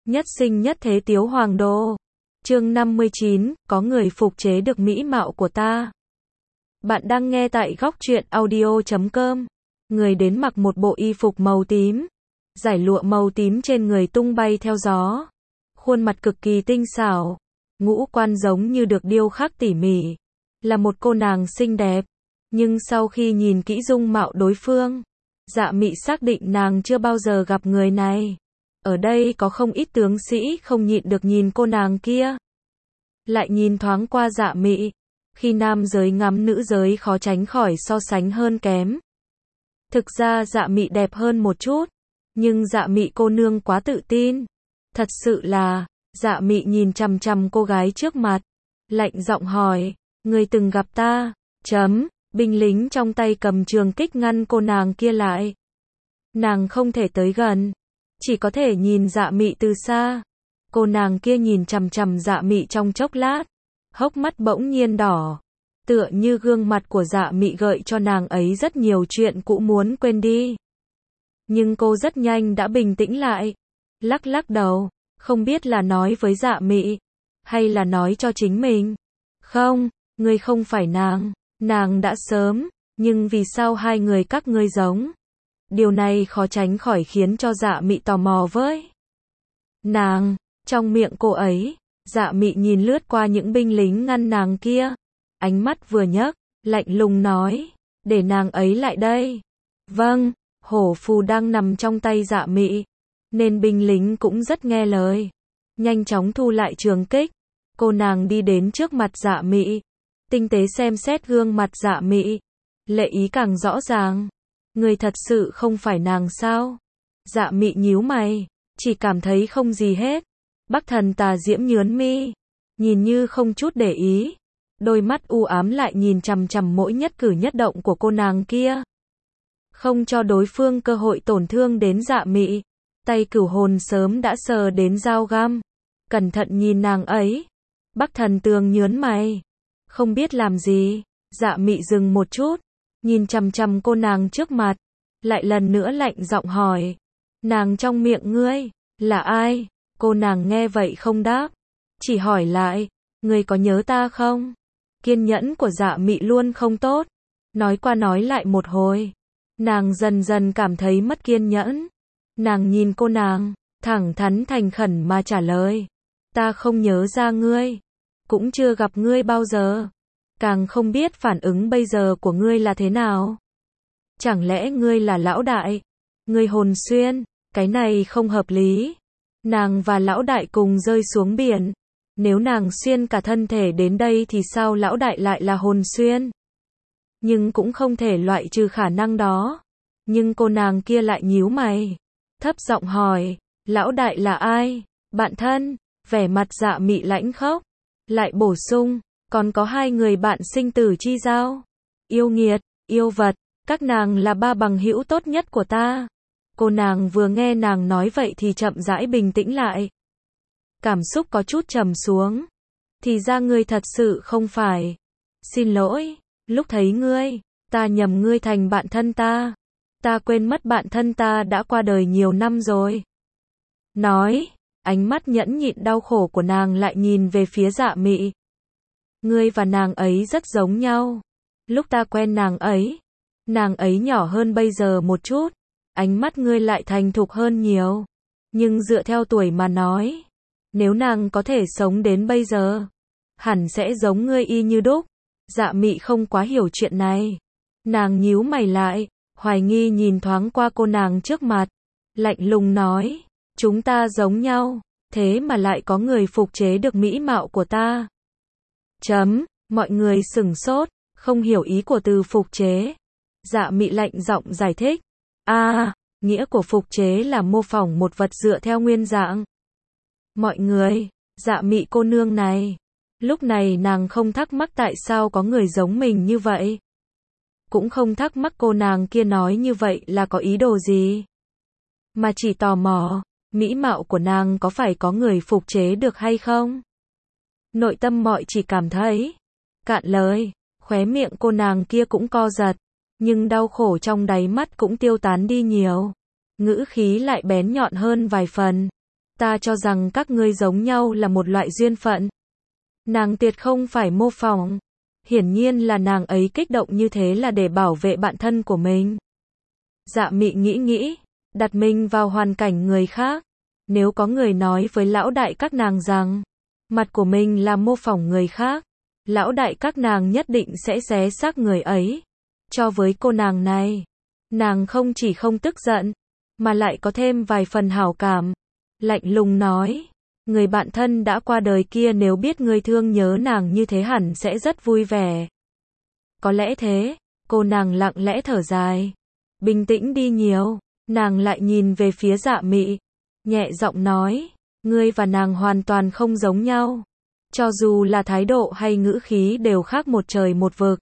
Nhất sinh nhất thế Tiếu Hoàng Đô. Chương 59, có người phục chế được mỹ mạo của ta. Bạn đang nghe tại góc truyện audio.com. Người đến mặc một bộ y phục màu tím. Dải lụa màu tím trên người tung bay theo gió. Khuôn mặt cực kỳ tinh xảo. Ngũ quan giống như được điêu khắc tỉ mỉ. Là một cô nàng xinh đẹp. Nhưng sau khi nhìn kỹ dung mạo đối phương, Dạ Mị xác định nàng chưa bao giờ gặp người này. Ở đây có không ít tướng sĩ không nhịn được nhìn cô nàng kia. Lại nhìn thoáng qua Dạ Mị. Khi nam giới ngắm nữ giới khó tránh khỏi so sánh hơn kém. Thực ra Dạ Mị đẹp hơn một chút. Nhưng Dạ Mị cô nương quá tự tin. Thật sự là, Dạ Mị nhìn chằm chằm cô gái trước mặt. Lạnh giọng hỏi, người từng gặp ta? Binh lính trong tay cầm trường kích ngăn cô nàng kia lại. Nàng không thể tới gần. Chỉ có thể nhìn Dạ Mị từ xa. Cô nàng kia nhìn chằm chằm Dạ Mị trong chốc lát. Hốc mắt bỗng nhiên đỏ. Tựa như gương mặt của Dạ Mị gợi cho nàng ấy rất nhiều chuyện cũ muốn quên đi. Nhưng cô rất nhanh đã bình tĩnh lại. Lắc lắc đầu. Không biết là nói với Dạ Mị. Hay là nói cho chính mình. Không, ngươi không phải nàng. Nàng đã sớm. Nhưng vì sao hai người các ngươi giống? Điều này khó tránh khỏi khiến cho Dạ Mị tò mò với nàng. Trong miệng cô ấy, Dạ Mị nhìn lướt qua những binh lính ngăn nàng kia. Ánh mắt vừa nhấc, lạnh lùng nói, để nàng ấy lại đây. Vâng, hổ phù đang nằm trong tay Dạ Mị, nên binh lính cũng rất nghe lời. Nhanh chóng thu lại trường kích. Cô nàng đi đến trước mặt Dạ Mị, tinh tế xem xét gương mặt Dạ Mị. Lệ ý càng rõ ràng. Người thật sự không phải nàng sao? Dạ Mị nhíu mày, chỉ cảm thấy không gì hết. Bắc Thần Tà Diễm nhướng mi, nhìn như không chút để ý. Đôi mắt u ám lại nhìn chằm chằm mỗi nhất cử nhất động của cô nàng kia. Không cho đối phương cơ hội tổn thương đến Dạ Mị. Tay cửu hồn sớm đã sờ đến dao găm. Cẩn thận nhìn nàng ấy. Bắc Thần Tường nhướng mày. Không biết làm gì. Dạ Mị dừng một chút. Nhìn chằm chằm cô nàng trước mặt. Lại lần nữa lạnh giọng hỏi. Nàng trong miệng ngươi, là ai? Cô nàng nghe vậy không đáp. Chỉ hỏi lại. Ngươi có nhớ ta không? Kiên nhẫn của Dạ Mị luôn không tốt. Nói qua nói lại một hồi. Nàng dần dần cảm thấy mất kiên nhẫn. Nàng nhìn cô nàng, thẳng thắn thành khẩn mà trả lời. Ta không nhớ ra ngươi. Cũng chưa gặp ngươi bao giờ. Càng không biết phản ứng bây giờ của ngươi là thế nào. Chẳng lẽ ngươi là lão đại? Ngươi hồn xuyên, cái này không hợp lý. Nàng và lão đại cùng rơi xuống biển. Nếu nàng xuyên cả thân thể đến đây thì sao lão đại lại là hồn xuyên? Nhưng cũng không thể loại trừ khả năng đó. Nhưng cô nàng kia lại nhíu mày. Thấp giọng hỏi, lão đại là ai? Bạn thân, vẻ mặt Dạ Mị lãnh khốc. Lại bổ sung, còn có hai người bạn sinh tử chi giao. Yêu nghiệt, yêu vật, các nàng là ba bằng hữu tốt nhất của ta. Cô nàng vừa nghe nàng nói vậy thì chậm rãi bình tĩnh lại. Cảm xúc có chút trầm xuống. Thì ra ngươi thật sự không phải. Xin lỗi, lúc thấy ngươi, ta nhầm ngươi thành bạn thân ta. Ta quên mất bạn thân ta đã qua đời nhiều năm rồi. Nói, ánh mắt nhẫn nhịn đau khổ của nàng lại nhìn về phía Dạ Mị. Ngươi và nàng ấy rất giống nhau. Lúc ta quen nàng ấy nhỏ hơn bây giờ một chút. Ánh mắt ngươi lại thành thục hơn nhiều. Nhưng dựa theo tuổi mà nói, nếu nàng có thể sống đến bây giờ, hẳn sẽ giống ngươi y như đúc. Dạ Mị không quá hiểu chuyện này. Nàng nhíu mày lại, hoài nghi nhìn thoáng qua cô nàng trước mặt. Lạnh lùng nói, chúng ta giống nhau, thế mà lại có người phục chế được mỹ mạo của ta. Mọi người sửng sốt, không hiểu ý của từ phục chế. Dạ Mị lạnh giọng giải thích. Nghĩa của phục chế là mô phỏng một vật dựa theo nguyên dạng. Mọi người, Dạ Mị cô nương này. Lúc này nàng không thắc mắc tại sao có người giống mình như vậy. Cũng không thắc mắc cô nàng kia nói như vậy là có ý đồ gì. Mà chỉ tò mò, mỹ mạo của nàng có phải có người phục chế được hay không? Nội tâm mọi chỉ cảm thấy cạn lời, khóe miệng cô nàng kia cũng co giật. Nhưng đau khổ trong đáy mắt cũng tiêu tán đi nhiều. Ngữ khí lại bén nhọn hơn vài phần. Ta cho rằng các ngươi giống nhau là một loại duyên phận. Nàng tuyệt không phải mô phỏng. Hiển nhiên là nàng ấy kích động như thế là để bảo vệ bạn thân của mình. Dạ Mị nghĩ, đặt mình vào hoàn cảnh người khác. Nếu có người nói với lão đại các nàng rằng, mặt của mình là mô phỏng người khác, lão đại các nàng nhất định sẽ xé xác người ấy. Cho với cô nàng này, nàng không chỉ không tức giận, mà lại có thêm vài phần hảo cảm. Lạnh lùng nói, người bạn thân đã qua đời kia nếu biết ngươi thương nhớ nàng như thế hẳn sẽ rất vui vẻ. Có lẽ thế, cô nàng lặng lẽ thở dài. Bình tĩnh đi nhiều, nàng lại nhìn về phía Dạ Mị, nhẹ giọng nói, ngươi và nàng hoàn toàn không giống nhau. Cho dù là thái độ hay ngữ khí đều khác một trời một vực.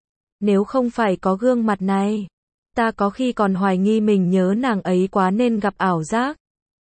Nếu không phải có gương mặt này, ta có khi còn hoài nghi mình nhớ nàng ấy quá nên gặp ảo giác.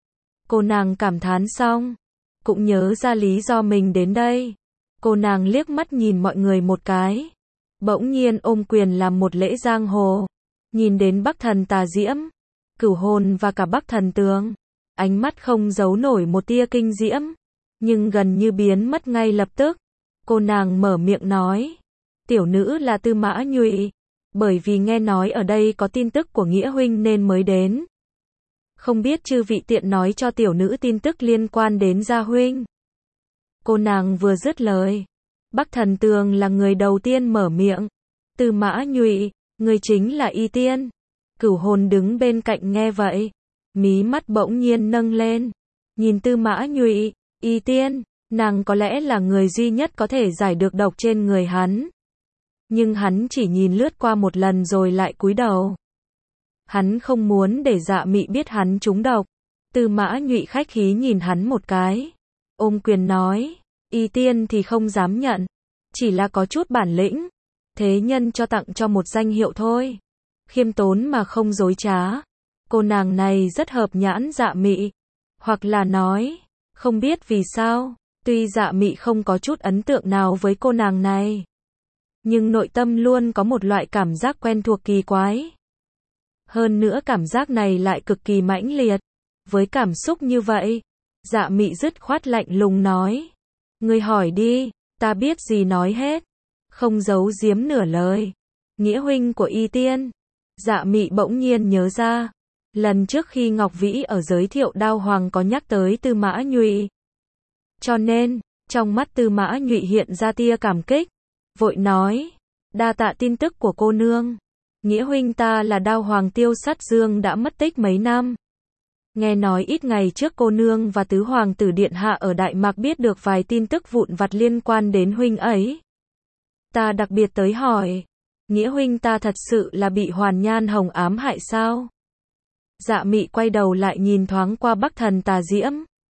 Cô nàng cảm thán xong, cũng nhớ ra lý do mình đến đây. Cô nàng liếc mắt nhìn mọi người một cái, bỗng nhiên ôm quyền làm một lễ giang hồ. Nhìn đến Bắc Thần Tà Diễm, Cửu Hồn và cả Bắc Thần Tường, ánh mắt không giấu nổi một tia kinh diễm, nhưng gần như biến mất ngay lập tức. Cô nàng mở miệng nói, tiểu nữ là Tư Mã Nhụy, bởi vì nghe nói ở đây có tin tức của Nghĩa huynh nên mới đến. Không biết chư vị tiện nói cho tiểu nữ tin tức liên quan đến Gia huynh. Cô nàng vừa dứt lời, Bắc Thần Tường là người đầu tiên mở miệng. Tư Mã Nhụy, người chính là Y Tiên. Cửu Hồn đứng bên cạnh nghe vậy, mí mắt bỗng nhiên nâng lên, nhìn Tư Mã Nhụy, Y Tiên, nàng có lẽ là người duy nhất có thể giải được độc trên người hắn. Nhưng hắn chỉ nhìn lướt qua một lần rồi lại cúi đầu. Hắn không muốn để Dạ Mị biết hắn trúng độc. Tư Mã Nhụy khách khí nhìn hắn một cái, ôm quyền nói, Y Tiên thì không dám nhận, chỉ là có chút bản lĩnh, thế nhân cho tặng cho một danh hiệu thôi. Khiêm tốn mà không dối trá. Cô nàng này rất hợp nhãn Dạ Mị. Hoặc là nói, không biết vì sao, tuy Dạ Mị không có chút ấn tượng nào với cô nàng này, nhưng nội tâm luôn có một loại cảm giác quen thuộc kỳ quái. Hơn nữa cảm giác này lại cực kỳ mãnh liệt. Với cảm xúc như vậy, Dạ Mị dứt khoát lạnh lùng nói, ngươi hỏi đi, ta biết gì nói hết, không giấu giếm nửa lời. Nghĩa huynh của Y Tiên. Dạ Mị bỗng nhiên nhớ ra, lần trước khi Ngọc Vĩ ở giới thiệu Đao Hoàng có nhắc tới Tư Mã Nhụy. Cho nên, trong mắt Tư Mã Nhụy hiện ra tia cảm kích, vội nói, đa tạ tin tức của cô nương. Nghĩa huynh ta là Đao Hoàng Tiêu Sát Dương đã mất tích mấy năm. Nghe nói ít ngày trước cô nương và tứ hoàng tử điện hạ ở Đại Mạc biết được vài tin tức vụn vặt liên quan đến huynh ấy. Ta đặc biệt tới hỏi, Nghĩa huynh ta thật sự là bị Hoàn Nhan Hồng ám hại sao? Dạ Mị quay đầu lại nhìn thoáng qua Bắc Thần Tà Diễm.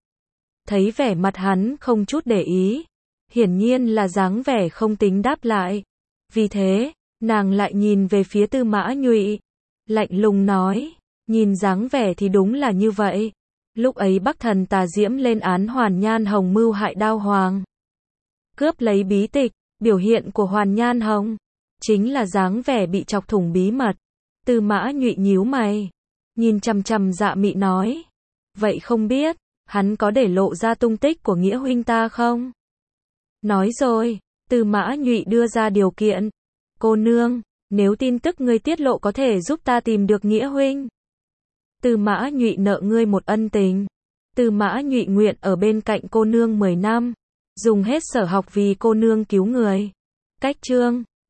Thấy vẻ mặt hắn không chút để ý, hiển nhiên là dáng vẻ không tính đáp lại. Vì thế, nàng lại nhìn về phía Tư Mã Nhụy, lạnh lùng nói, nhìn dáng vẻ thì đúng là như vậy. Lúc ấy Bắc Thần Tà Diễm lên án Hoàn Nhan Hồng mưu hại Đao Hoàng, cướp lấy bí tịch. Biểu hiện của Hoàn Nhan Hồng chính là dáng vẻ bị chọc thủng bí mật. Tư Mã Nhụy nhíu mày, nhìn chằm chằm Dạ Mị nói, vậy không biết, hắn có để lộ ra tung tích của Nghĩa huynh ta không? Nói rồi, Tư Mã Nhụy đưa ra điều kiện, cô nương, nếu tin tức ngươi tiết lộ có thể giúp ta tìm được Nghĩa huynh, Tư Mã Nhụy nợ ngươi một ân tình. Tư Mã Nhụy nguyện ở bên cạnh cô nương 10 năm, dùng hết sở học vì cô nương cứu người. Cách chương